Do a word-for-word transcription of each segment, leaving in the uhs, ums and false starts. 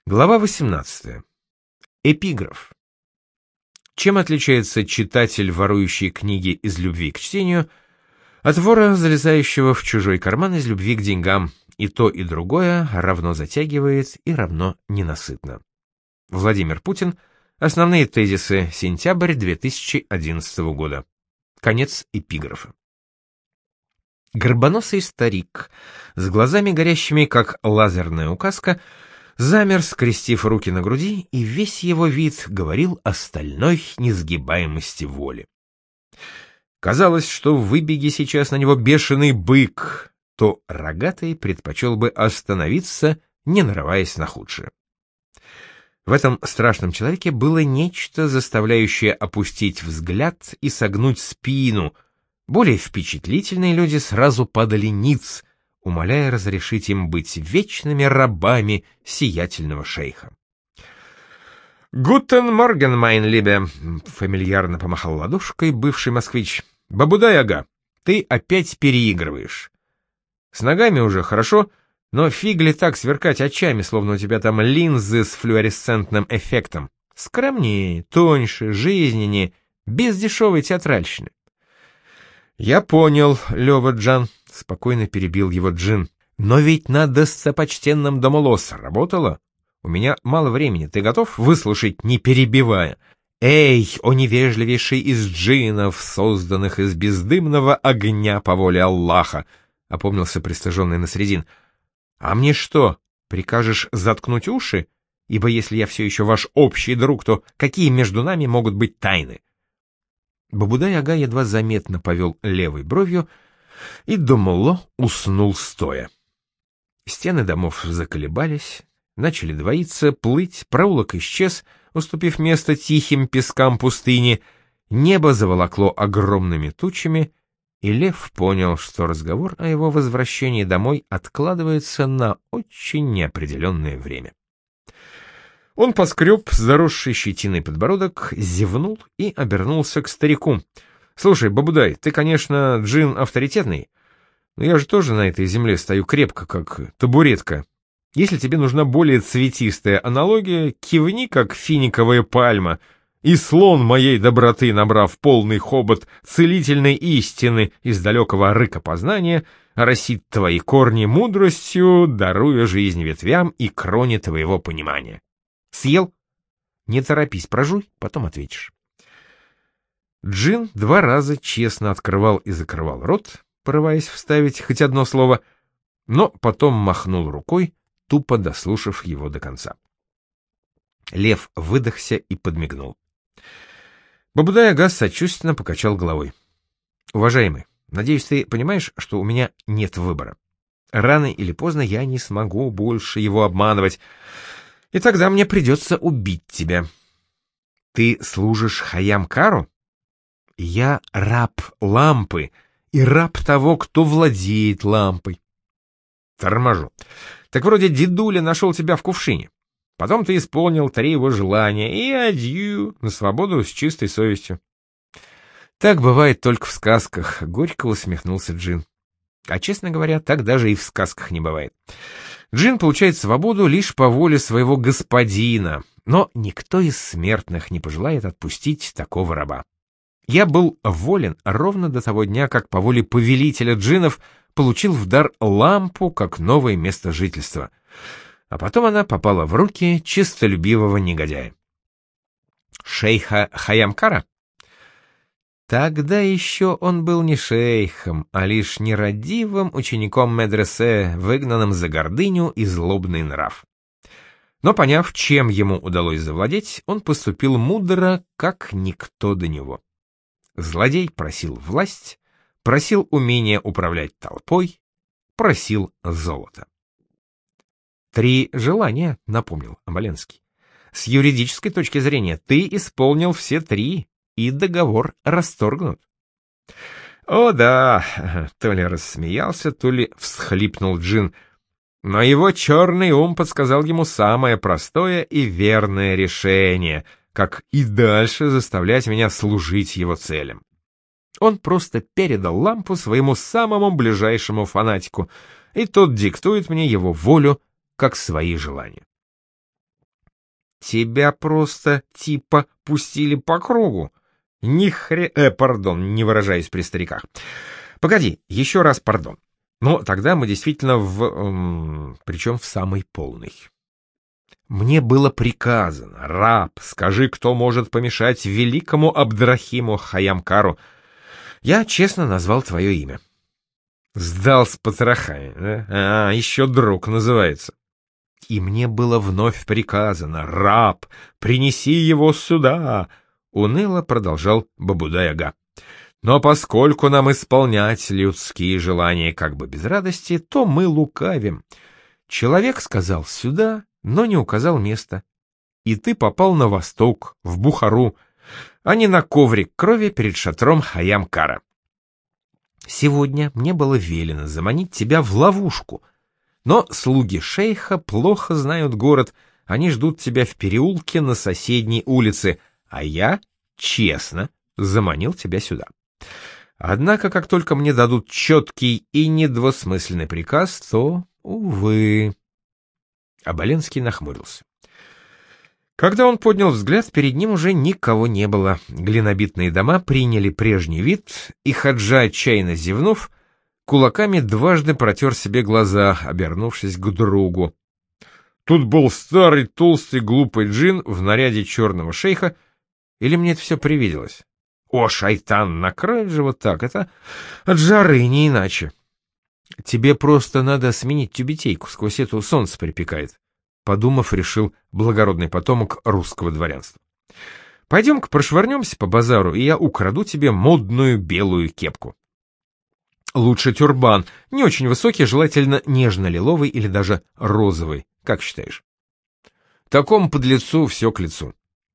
Глава восемнадцатая. Эпиграф. Чем отличается читатель, ворующий книги из любви к чтению, от вора, залезающего в чужой карман из любви к деньгам? И то, и другое равно затягивает и равно ненасытно. Владимир Путин. Основные тезисы. Сентябрь две тысячи одиннадцатого года. Конец эпиграфа. Горбоносый старик, с глазами горящими, как лазерная указка, замер, скрестив руки на груди, и весь его вид говорил о стальной несгибаемости воли. Казалось, что выбеги сейчас на него бешеный бык, то рогатый предпочел бы остановиться, не нарываясь на худшее. В этом страшном человеке было нечто, заставляющее опустить взгляд и согнуть спину. Более впечатлительные люди сразу падали ниц, умоляя разрешить им быть вечными рабами сиятельного шейха. «Гутен морген, майн либе», — фамильярно помахал ладошкой бывший москвич. «Бабудай-ага, ты опять переигрываешь. С ногами уже хорошо, но фиг ли так сверкать очами, словно у тебя там линзы с флуоресцентным эффектом. Скромнее, тоньше, жизненнее, без дешевой театральщины». «Я понял, Лёва-джан», — спокойно перебил его Джин. «Но ведь на достопочтенном Домолос работало. У меня мало времени. Ты готов выслушать, не перебивая? Эй, о невежливейший из джиннов, созданных из бездымного огня по воле Аллаха!» — опомнился пристыженный Насредин. «А мне что, прикажешь заткнуть уши? Ибо если я все еще ваш общий друг, то какие между нами могут быть тайны?» Бабудай-ага едва заметно повел левой бровью, и Домоло уснул стоя. Стены домов заколебались, начали двоиться, плыть, проулок исчез, уступив место тихим пескам пустыни, небо заволокло огромными тучами, и Лев понял, что разговор о его возвращении домой откладывается на очень неопределенное время. Он поскреб заросший щетиной подбородок, зевнул и обернулся к старику. «Слушай, Бабудай, ты, конечно, джин авторитетный, но я же тоже на этой земле стою крепко, как табуретка. Если тебе нужна более цветистая аналогия, кивни, как финиковая пальма, и слон моей доброты, набрав полный хобот целительной истины из далекого рыка познания, оросит твои корни мудростью, даруя жизнь ветвям и кроне твоего понимания. Съел? Не торопись, прожуй, потом ответишь». Джин два раза честно открывал и закрывал рот, порываясь вставить хоть одно слово, но потом махнул рукой, тупо дослушав его до конца. Лев выдохся и подмигнул. Бабудай-ага сочувственно покачал головой. «Уважаемый, надеюсь, ты понимаешь, что у меня нет выбора. Рано или поздно я не смогу больше его обманывать, и тогда мне придется убить тебя. Ты служишь Хайям-Кару? Я раб лампы и раб того, кто владеет лампой». «Торможу. Так вроде дедуля нашел тебя в кувшине. Потом ты исполнил три его желания и адью на свободу с чистой совестью». «Так бывает только в сказках», — горько усмехнулся Джин. «А честно говоря, так даже и в сказках не бывает. Джин получает свободу лишь по воле своего господина, но никто из смертных не пожелает отпустить такого раба. Я был волен ровно до того дня, как по воле повелителя джиннов получил в дар лампу как новое место жительства, а потом она попала в руки честолюбивого негодяя». «Шейха Хайям-Кара?» Тогда еще он был не шейхом, а лишь нерадивым учеником медресе, выгнанным за гордыню и злобный нрав. Но поняв, чем ему удалось завладеть, он поступил мудро, как никто до него. Злодей просил власть, просил умения управлять толпой, просил золота. «Три желания», — напомнил Оболенский. «С юридической точки зрения ты исполнил все три, и договор расторгнут». «О да», — то ли рассмеялся, то ли всхлипнул Джин, но его черный ум подсказал ему самое простое и верное решение, как и дальше заставлять меня служить его целям. Он просто передал лампу своему самому ближайшему фанатику, и тот диктует мне его волю, как свои желания. Тебя просто типа пустили по кругу. Ни хре... Э, пардон, не выражаюсь при стариках. Погоди, еще раз пардон. Но тогда мы действительно в... Эм, причем в самой полной. Мне было приказано: раб, скажи, кто может помешать великому Абдрахиму Хайямкару. Я честно назвал твое имя. Сдал с потрохами, да? А, еще друг называется. И мне было вновь приказано: раб, принеси его сюда. Уныло продолжал Бабудай-ага. Но поскольку нам исполнять людские желания как бы без радости, то мы лукавим. Человек сказал сюда, но не указал место. И ты попал на восток, в Бухару, а не на коврик крови перед шатром Хайямкара. Сегодня мне было велено заманить тебя в ловушку, но слуги шейха плохо знают город, они ждут тебя в переулке на соседней улице, а я, честно, заманил тебя сюда. Однако, как только мне дадут четкий и недвусмысленный приказ, то, увы... Оболенский нахмурился. Когда он поднял взгляд, перед ним уже никого не было. Глинобитные дома приняли прежний вид, и Хаджа, отчаянно зевнув, кулаками дважды протер себе глаза, обернувшись к другу. Тут был старый, толстый, глупый джин в наряде черного шейха, или мне это все привиделось? О, шайтан, накроет же вот так, это от жары, не иначе. Тебе просто надо сменить тюбетейку, сквозь эту солнце припекает. Подумав, решил благородный потомок русского дворянства. Пойдем-ка прошвырнемся по базару, и я украду тебе модную белую кепку. Лучше тюрбан, не очень высокий, желательно нежно-лиловый или даже розовый, как считаешь? Такому подлецу все к лицу.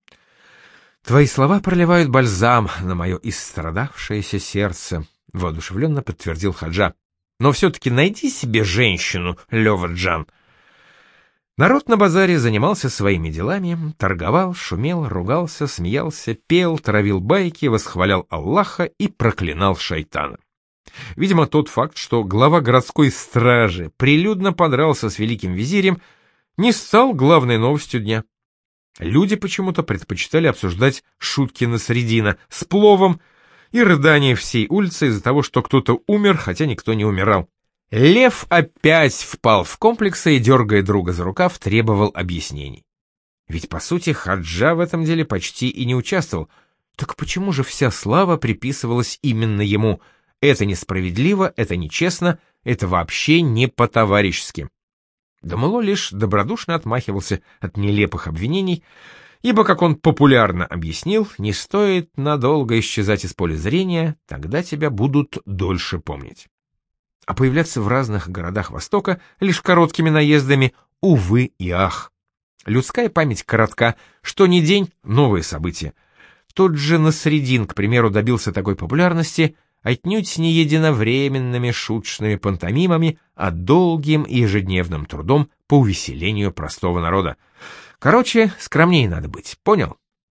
Твои слова проливают бальзам на мое истрадавшееся сердце, воодушевленно подтвердил Хаджа. Но все-таки найди себе женщину, Лёва-джан. Народ на базаре занимался своими делами, торговал, шумел, ругался, смеялся, пел, травил байки, восхвалял Аллаха и проклинал шайтана. Видимо, тот факт, что глава городской стражи прилюдно подрался с великим визирем, не стал главной новостью дня. Люди почему-то предпочитали обсуждать шутки Насреддина с пловом и рыдания всей улицы из-за того, что кто-то умер, хотя никто не умирал. Лев опять впал в комплексы и, дергая друга за рукав, требовал объяснений. Ведь, по сути, Хаджа в этом деле почти и не участвовал. Так почему же вся слава приписывалась именно ему? Это несправедливо, это нечестно, это вообще не по-товарищески. Дамуло лишь добродушно отмахивался от нелепых обвинений, ибо, как он популярно объяснил, не стоит надолго исчезать из поля зрения, тогда тебя будут дольше помнить. А появляться в разных городах Востока лишь короткими наездами, увы и ах. Людская память коротка, что ни день — новые события. Тот же Насреддин, к примеру, добился такой популярности отнюдь не единовременными шуточными пантомимами, а долгим и ежедневным трудом по увеселению простого народа. Короче, скромнее надо быть, понял?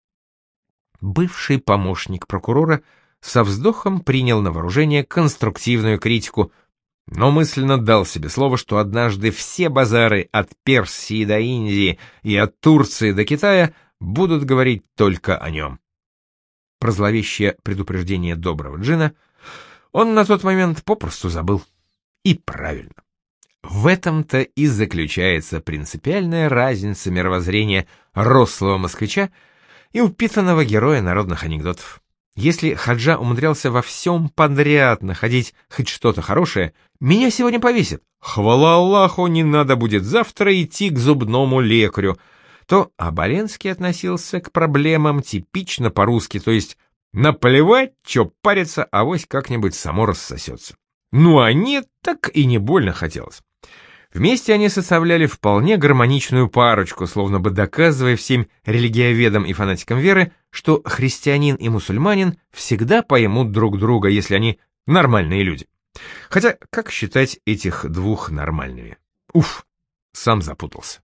Бывший помощник прокурора со вздохом принял на вооружение конструктивную критику, но мысленно дал себе слово, что однажды все базары от Персии до Индии и от Турции до Китая будут говорить только о нем. Про зловещее предупреждение доброго джина он на тот момент попросту забыл. И правильно. В этом-то и заключается принципиальная разница мировоззрения рослого москвича и упитанного героя народных анекдотов. Если Хаджа умудрялся во всем подряд находить хоть что-то хорошее, меня сегодня повесят, хвала Аллаху, не надо будет завтра идти к зубному лекарю, то Оболенский относился к проблемам типично по-русски, то есть наплевать, чё париться, авось как-нибудь само рассосется. Ну а нет, так и не больно хотелось. Вместе они составляли вполне гармоничную парочку, словно бы доказывая всем религиоведам и фанатикам веры, что христианин и мусульманин всегда поймут друг друга, если они нормальные люди. Хотя, как считать этих двух нормальными? Уф, сам запутался.